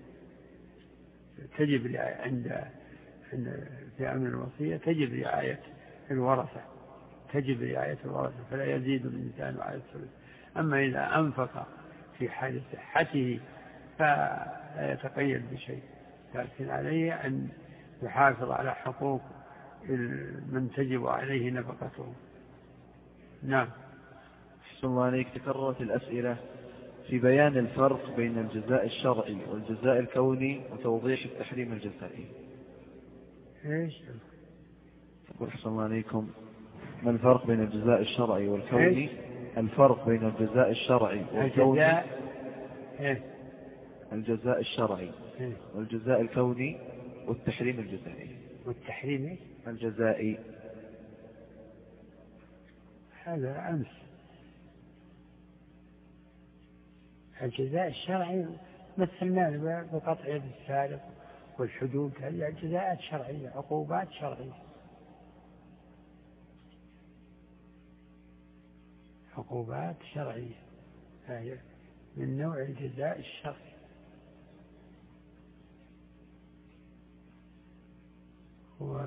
تجب عند في أمر الوصية تجب رعاية الورثة تجب رعاية الورثة فلا يزيد الإنسان على الثلث. أما إذا أنفق في حال صحته فلا يتقيد بشيء، لكن عليه أن يحافظ على حقوق من تجب عليه نفقته. نعم. أحسن الله عليك. تكررت الأسئلة في بيان الفرق بين الجزاء الشرعي والجزاء الكوني وتوضيح التحريم الجزائي. إيش؟ أحسن الله عليكم. ما الفرق بين الجزاء الشرعي والكوني؟ الفرق بين الجزاء الشرعي والكوني. الجزاء الجزاء الشرعي والجزاء الكوني والتحريم الجزائي. والتحريم الجزائي هذا أمس. الجزاء الشرعي مثلنا بقطع يد السارق والحدود، هذه جزاءات شرعية، عقوبات شرعية، عقوبات شرعية، فهي من نوع الجزاء الشرعي. و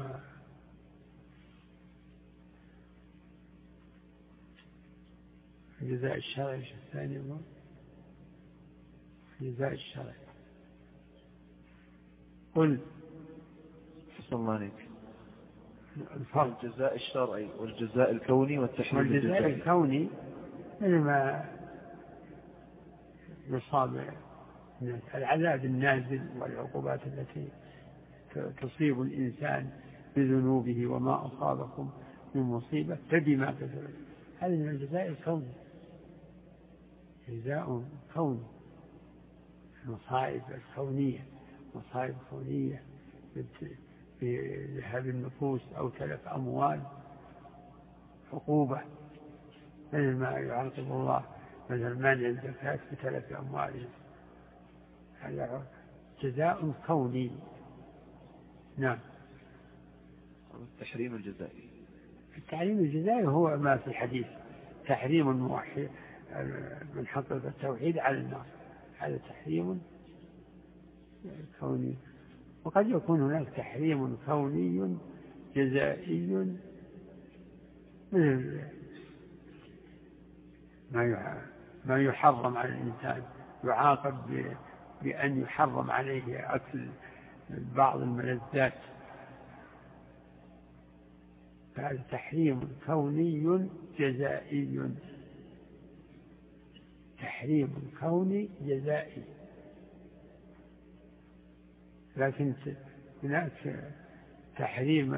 الجزاء الشرعي الثاني هو الجزاء الشرعي. قل حسن الله عليك. الفرق الجزاء الشرعي والجزاء الكوني والتحريم الجزائي. والجزاء الكوني لما يصاب العذاب النازل والعقوبات التي تصيب الإنسان بذنوبه، وما أصابكم من مصيبة فبما كسبت، هذا من الجزاء الكوني، جزاء كوني. المصائب الكونية، مصائب كونية بذهاب النفوس أو تلف أموال، عقوبة مثل ما يعاقب الله مثل مانع الزكاة بتلف أموالهم، هذا جزاء كوني. نعم. التحريم الجزائي. التحريم الجزائي هو ما في الحديث، تحريم الموحد من حقق التوحيد على النار، هذا تحريم كوني. وقد يكون هناك تحريم كوني جزائي مثل ما يحرم على الإنسان، يعاقب بأن يحرم عليه أكل بعض الملذات، هذا تحريم كوني جزائي، تحريم كوني جزائي. لكن هناك تحريم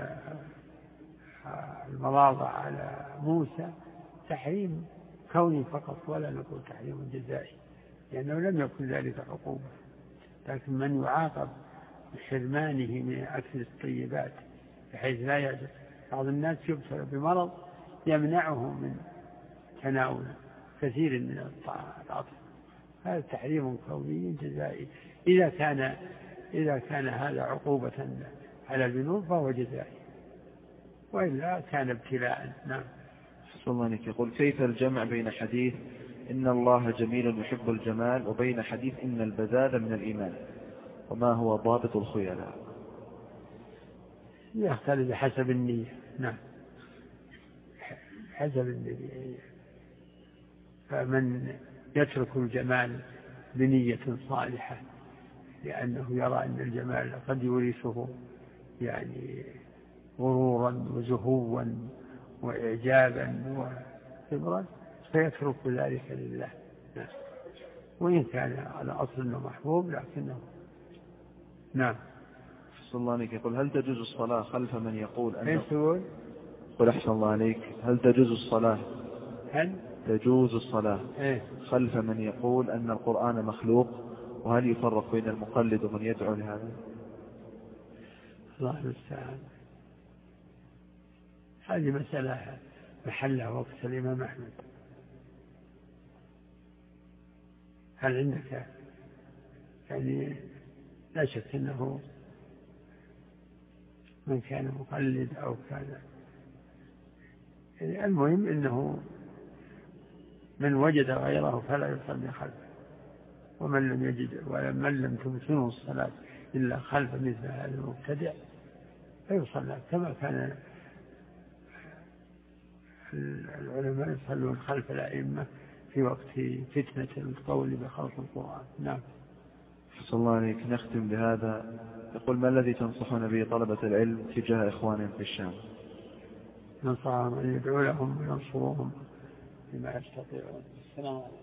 المراضع على موسى تحريم كوني فقط، ولا نقول تحريم جزائي، لأنه لم يكن ذلك عقوبة. لكن من يعاقب بحرمانه من أكل الطيبات بحيث لا يجب، بعض الناس يبتلى بمرض يمنعه من تناول كثير من الطعام، هذا تحريم كوني جزائي. إذا كان إذا كان هذا عقوبة على الذنوب فهو جزائي، وإلا كان ابتلاء. نعم. حسن الله عليك. يقول كيف الجمع بين حديث إن الله جميل يحب الجمال وبين حديث إن البذاذ من الإيمان، وما هو ضابط الخيلاء؟ يختلف بحسب النية. نعم، حسب النية. فمن يترك الجمال بنية صالحة لأنه يرى أن الجمال قد يورثه يعني غرورا وزهوا وإعجابا وكبرا، فيترك ذلك لله. نعم. وإن كان على أصل أنه محبوب لكنه. نعم. أحسن الله عليك. يقول هل تجوز الصلاة خلف من يقول أن يقول قل أحسن الله عليك هل تجوز الصلاة هل تجوز الصلاة إيه؟ خلف من يقول أن القرآن مخلوق، وهل يفرق بين المقلد ومن يدعو لهذا؟ الله المستعان. هذه مسألة محلها وقت الإمام أحمد. هل عندك يعني لا شك أنه من كان مقلد أو كان يعني المهم أنه من وجد غيره فلا يصلي خلفه، ومن لم يجد ومن لم تمكنه الصلاة إلا خلف مثل هذا المبتدع فيصلى، كما كان العلماء يصلون خلف الأئمة في وقت فتنة القول بخلق القرآن. نعم. حسن الله عليك. نختم بهذا. يقول ما الذي تنصحون به طلبة العلم تجاه إخوانهم في الشام؟ ننصحهم أن يدعو لهم وينصروهم بما يستطيعون. السلام عليكم.